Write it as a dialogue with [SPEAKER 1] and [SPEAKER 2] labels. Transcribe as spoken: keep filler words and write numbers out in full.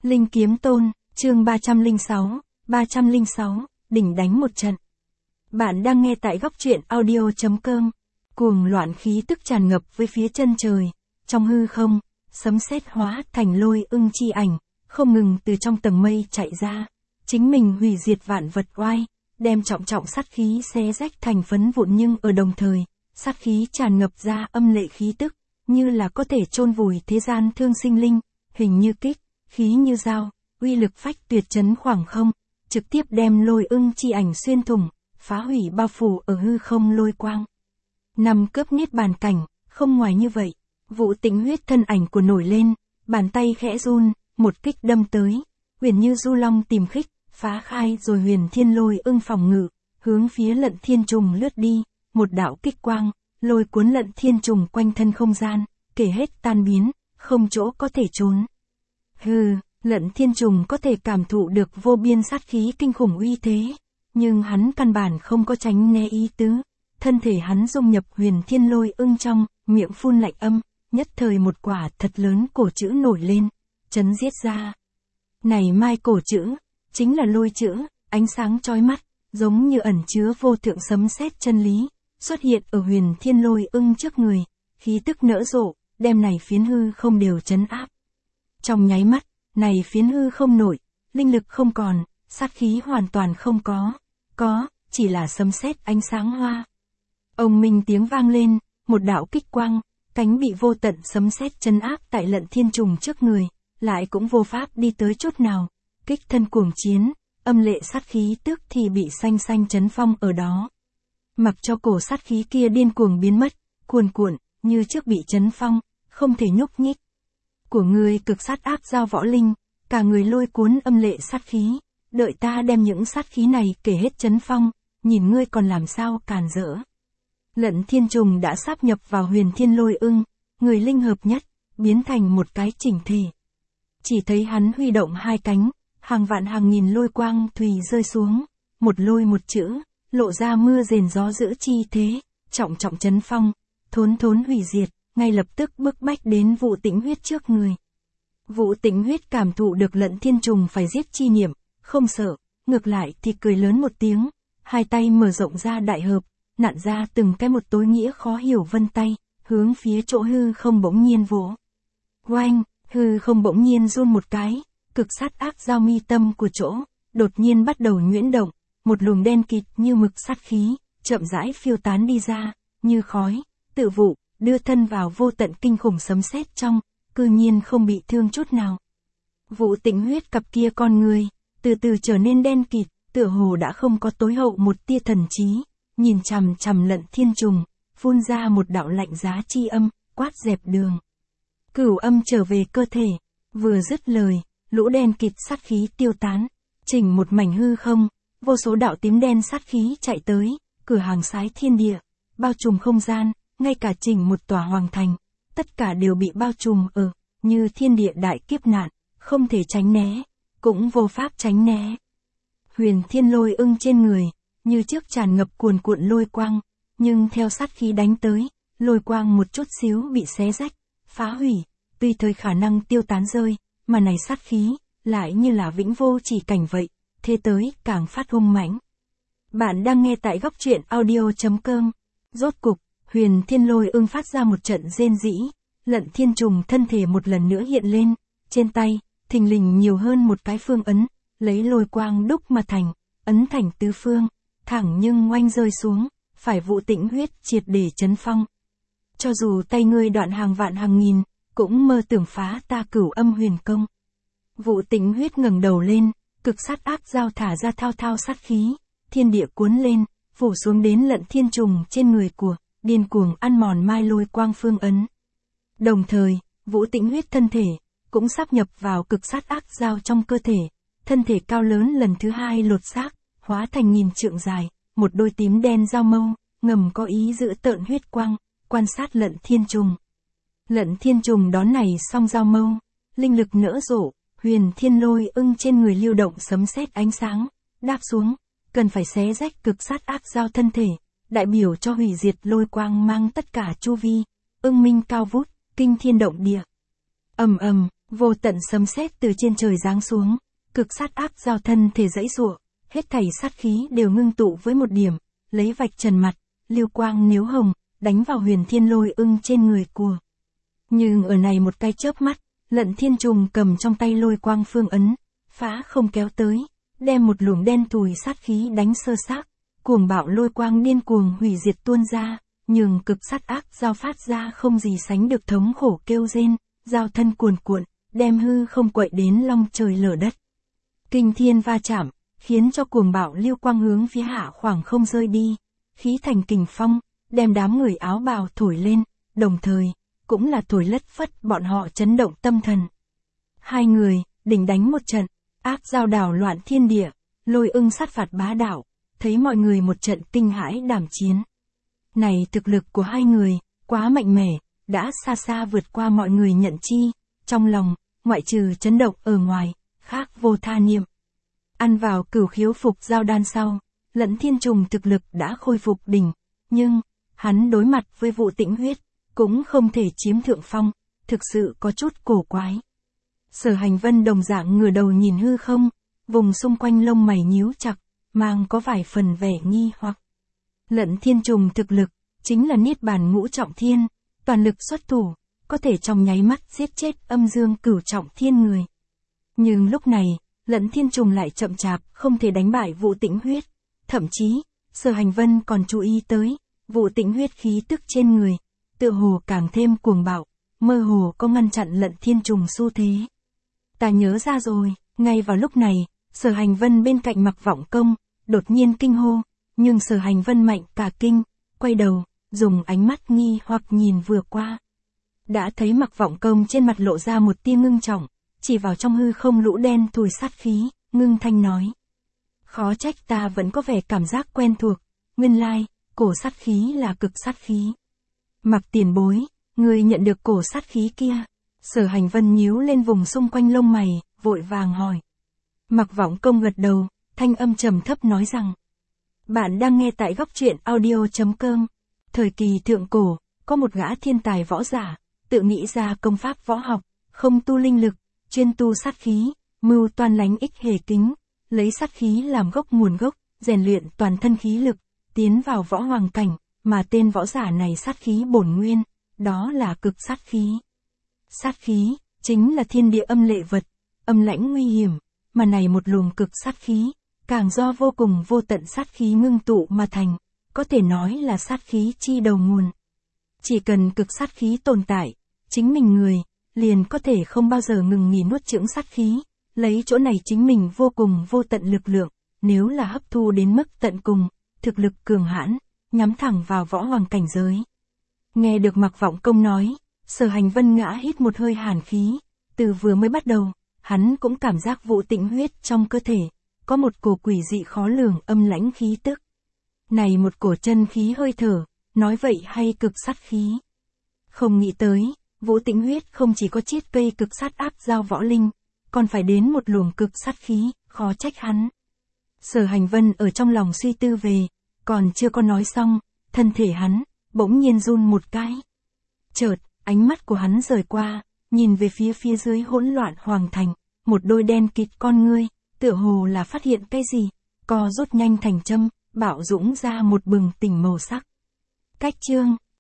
[SPEAKER 1] Linh Kiếm Tôn, chương ba trăm lẻ sáu, ba trăm lẻ sáu, đỉnh đánh một trận. Bạn đang nghe tại góc truyện audio chấm com. Cuồng loạn khí tức tràn ngập với phía chân trời, trong hư không, sấm sét hóa thành lôi ưng chi ảnh, không ngừng từ trong tầng mây chạy ra, chính mình hủy diệt vạn vật oai, đem trọng trọng sát khí xé rách thành phấn vụn, nhưng ở đồng thời, sát khí tràn ngập ra âm lệ khí tức, như là có thể chôn vùi thế gian thương sinh linh, hình như kích, khí như dao, uy lực phách tuyệt chấn khoảng không, trực tiếp đem lôi ưng chi ảnh xuyên thủng, phá hủy bao phủ ở hư không lôi quang. Năm cướp niết bàn cảnh, không ngoài như vậy, Vũ Tĩnh Huyết thân ảnh của nổi lên, bàn tay khẽ run, một kích đâm tới, huyền như du long tìm khích, phá khai rồi huyền thiên lôi ưng phòng ngự, hướng phía Lận Thiên Trùng lướt đi, một đạo kích quang, lôi cuốn Lận Thiên Trùng quanh thân không gian, kể hết tan biến, không chỗ có thể trốn. Hừ, Lận Thiên Trùng có thể cảm thụ được vô biên sát khí kinh khủng uy thế, nhưng hắn căn bản không có tránh né ý tứ, thân thể hắn dung nhập huyền thiên lôi ưng trong, miệng phun lạnh âm, nhất thời một quả thật lớn cổ chữ nổi lên, chấn giết ra. Này mai cổ chữ, chính là lôi chữ, ánh sáng chói mắt, giống như ẩn chứa vô thượng sấm sét chân lý, xuất hiện ở huyền thiên lôi ưng trước người, khí tức nở rộ, đem này phiến hư không đều chấn áp. Trong nháy mắt, này phiến hư không nổi, linh lực không còn, sát khí hoàn toàn không có, có, chỉ là sấm sét ánh sáng hoa. Ông minh tiếng vang lên, một đạo kích quang, cánh bị vô tận sấm sét chấn áp tại Lận Thiên Trùng trước người, lại cũng vô pháp đi tới chút nào, kích thân cuồng chiến, âm lệ sát khí tức thì bị xanh xanh chấn phong ở đó. Mặc cho cổ sát khí kia điên cuồng biến mất, cuồn cuộn, như trước bị chấn phong, không thể nhúc nhích. Của người cực sát áp giao võ linh, cả người lôi cuốn âm lệ sát khí, đợi ta đem những sát khí này kể hết chấn phong, nhìn ngươi còn làm sao càn rỡ. Lận Thiên Trùng đã sáp nhập vào huyền thiên lôi ưng, người linh hợp nhất, biến thành một cái chỉnh thể. Chỉ thấy hắn huy động hai cánh, hàng vạn hàng nghìn lôi quang thùy rơi xuống, một lôi một chữ, lộ ra mưa rền gió dữ chi thế, trọng trọng chấn phong, thốn thốn hủy diệt, ngay lập tức bức bách đến Vũ Tĩnh Huyết trước người. Vũ Tĩnh Huyết cảm thụ được Lận Thiên Trùng phải giết chi niệm, không sợ, ngược lại thì cười lớn một tiếng, hai tay mở rộng ra đại hợp, nặn ra từng cái một tối nghĩa khó hiểu vân tay, hướng phía chỗ hư không bỗng nhiên vỗ. Oanh, hư không bỗng nhiên run một cái, cực sát ác giao mi tâm của chỗ, đột nhiên bắt đầu nhuyễn động, một luồng đen kịt như mực sát khí, chậm rãi phiêu tán đi ra, như khói, tự vụ, đưa thân vào vô tận kinh khủng sấm sét trong, cư nhiên không bị thương chút nào. Vũ Tĩnh Huyết cặp kia con người, từ từ trở nên đen kịt, tựa hồ đã không có tối hậu một tia thần trí, nhìn chằm chằm Lận Thiên Trùng, phun ra một đạo lạnh giá chi âm, quát dẹp đường. Cửu âm trở về cơ thể, vừa dứt lời, lũ đen kịt sát khí tiêu tán, chỉnh một mảnh hư không, vô số đạo tím đen sát khí chạy tới, cửa hàng sái thiên địa, bao trùm không gian, ngay cả chỉnh một tòa hoàng thành, tất cả đều bị bao trùm ở, như thiên địa đại kiếp nạn, không thể tránh né, cũng vô pháp tránh né. Huyền thiên lôi ưng trên người, như trước tràn ngập cuồn cuộn lôi quang, nhưng theo sát khí đánh tới, lôi quang một chút xíu bị xé rách, phá hủy, tùy thời khả năng tiêu tán rơi, mà này sát khí, lại như là vĩnh vô chỉ cảnh vậy, thế tới càng phát hung mãnh. Bạn đang nghe tại góc truyện audio chấm com. Rốt cục, huyền thiên lôi ưng phát ra một trận rên rỉ, Lận Thiên Trùng thân thể một lần nữa hiện lên, trên tay, thình lình nhiều hơn một cái phương ấn, lấy lôi quang đúc mà thành, ấn thành tứ phương, thẳng nhưng ngoanh rơi xuống, phải Vũ Tĩnh Huyết triệt để chấn phong. Cho dù tay ngươi đoạn hàng vạn hàng nghìn, cũng mơ tưởng phá ta cửu âm huyền công. Vũ Tĩnh Huyết ngẩng đầu lên, cực sát ác giao thả ra thao thao sát khí, thiên địa cuốn lên, phủ xuống đến Lận Thiên Trùng trên người của, điên cuồng ăn mòn mai lôi quang phương ấn. Đồng thời, Vũ Tĩnh Huyết thân thể, cũng sáp nhập vào cực sát ác giao trong cơ thể, thân thể cao lớn lần thứ hai lột xác, hóa thành nghìn trượng dài, một đôi tím đen giao mâu, ngầm có ý giữ tợn huyết quang, quan sát Lận Thiên Trùng. Lận Thiên Trùng đón này xong giao mâu, linh lực nở rộ, huyền thiên lôi ưng trên người lưu động sấm sét ánh sáng, đáp xuống, cần phải xé rách cực sát ác giao thân thể, đại biểu cho hủy diệt lôi quang mang tất cả chu vi, ưng minh cao vút, kinh thiên động địa. Ầm ầm, Vô tận sấm sét từ trên trời giáng xuống, cực sát ác giao thân thể giãy giụa, hết thảy sát khí đều ngưng tụ với một điểm, lấy vạch trần mặt, lưu quang nếu hồng, đánh vào huyền thiên lôi ưng trên người của. Nhưng ở này một cái chớp mắt, Lận Thiên Trùng cầm trong tay lôi quang phương ấn, phá không kéo tới, đem một luồng đen thùi sát khí đánh sơ xác, cuồng bạo lôi quang điên cuồng hủy diệt tuôn ra, nhường cực sát ác giao phát ra không gì sánh được thống khổ kêu rên, giao thân cuồn cuộn, đem hư không quậy đến long trời lở đất. Kinh thiên va chạm, khiến cho cuồng bạo lưu quang hướng phía hạ khoảng không rơi đi, khí thành kình phong, đem đám người áo bào thổi lên, đồng thời, cũng là thổi lất phất bọn họ chấn động tâm thần. Hai người, đỉnh đánh một trận, ác giao đảo loạn thiên địa, lôi ưng sát phạt bá đạo, thấy mọi người một trận kinh hãi đảm chiến. Này thực lực của hai người, quá mạnh mẽ, đã xa xa vượt qua mọi người nhận chi, trong lòng, ngoại trừ chấn động ở ngoài, khác vô tha niệm. Ăn vào cửu khiếu phục giao đan sau, Lận Thiên Trùng thực lực đã khôi phục đỉnh, nhưng, hắn đối mặt với Vũ Tĩnh Huyết, cũng không thể chiếm thượng phong, thực sự có chút cổ quái. Sở Hành Vân đồng dạng ngửa đầu nhìn hư không, vùng xung quanh lông mày nhíu chặt, mang có vài phần vẻ nghi hoặc. Lận Thiên Trùng thực lực, chính là niết bàn ngũ trọng thiên, toàn lực xuất thủ, có thể trong nháy mắt giết chết âm dương cửu trọng thiên người. Nhưng lúc này, Lận Thiên Trùng lại chậm chạp, không thể đánh bại Vũ Tĩnh Huyết. Thậm chí, Sở Hành Vân còn chú ý tới, Vũ Tĩnh Huyết khí tức trên người, tựa hồ càng thêm cuồng bạo, mơ hồ có ngăn chặn Lận Thiên Trùng xu thế. Ta nhớ ra rồi, ngay vào lúc này, Sở Hành Vân bên cạnh Mặc Vọng Công, đột nhiên kinh hô, nhưng Sở Hành Vân mạnh cả kinh, quay đầu, dùng ánh mắt nghi hoặc nhìn vừa qua. Đã thấy Mặc Vọng Công trên mặt lộ ra một tia ngưng trọng, chỉ vào trong hư không lũ đen thùi sát khí, ngưng thanh nói. Khó trách ta vẫn có vẻ cảm giác quen thuộc, nguyên lai, cổ sát khí là cực sát khí. Mặc tiền bối, người nhận được cổ sát khí kia. Sở Hành Vân nhíu lên vùng xung quanh lông mày, vội vàng hỏi. Mặc Vọng Công gật đầu, thanh âm trầm thấp nói rằng. Bạn đang nghe tại góc truyện audio.com. Thời kỳ thượng cổ, có một gã thiên tài võ giả, tự nghĩ ra công pháp võ học, không tu linh lực, chuyên tu sát khí, mưu toan lánh ích hề kính, lấy sát khí làm gốc nguồn gốc, rèn luyện toàn thân khí lực, tiến vào võ hoàng cảnh, mà tên võ giả này sát khí bổn nguyên, đó là cực sát khí. Sát khí, chính là thiên địa âm lệ vật, âm lãnh nguy hiểm, mà này một luồng cực sát khí, càng do vô cùng vô tận sát khí ngưng tụ mà thành, có thể nói là sát khí chi đầu nguồn. Chỉ cần cực sát khí tồn tại, chính mình người, liền có thể không bao giờ ngừng nghỉ nuốt chửng sát khí, lấy chỗ này chính mình vô cùng vô tận lực lượng, nếu là hấp thu đến mức tận cùng, thực lực cường hãn, nhắm thẳng vào võ hoàng cảnh giới. Nghe được Mặc Vọng Công nói, Sở Hành Vân ngã hít một hơi hàn khí, từ vừa mới bắt đầu, hắn cũng cảm giác Vũ Tĩnh Huyết trong cơ thể, có một cổ quỷ dị khó lường âm lãnh khí tức. Này một cổ chân khí hơi thở, nói vậy hay cực sát khí. Không nghĩ tới, Vũ Tĩnh Huyết không chỉ có chiết cây cực sát ác giao võ linh, còn phải đến một luồng cực sát khí, khó trách hắn. Sở Hành Vân ở trong lòng suy tư về, còn chưa có nói xong, thân thể hắn, bỗng nhiên run một cái. Chợt, ánh mắt của hắn rời qua, nhìn về phía phía dưới hỗn loạn hoàng thành, một đôi đen kịt con ngươi, tựa hồ là phát hiện cái gì, co rút nhanh thành châm, bạo dũng ra một bừng tỉnh màu sắc. Cách chương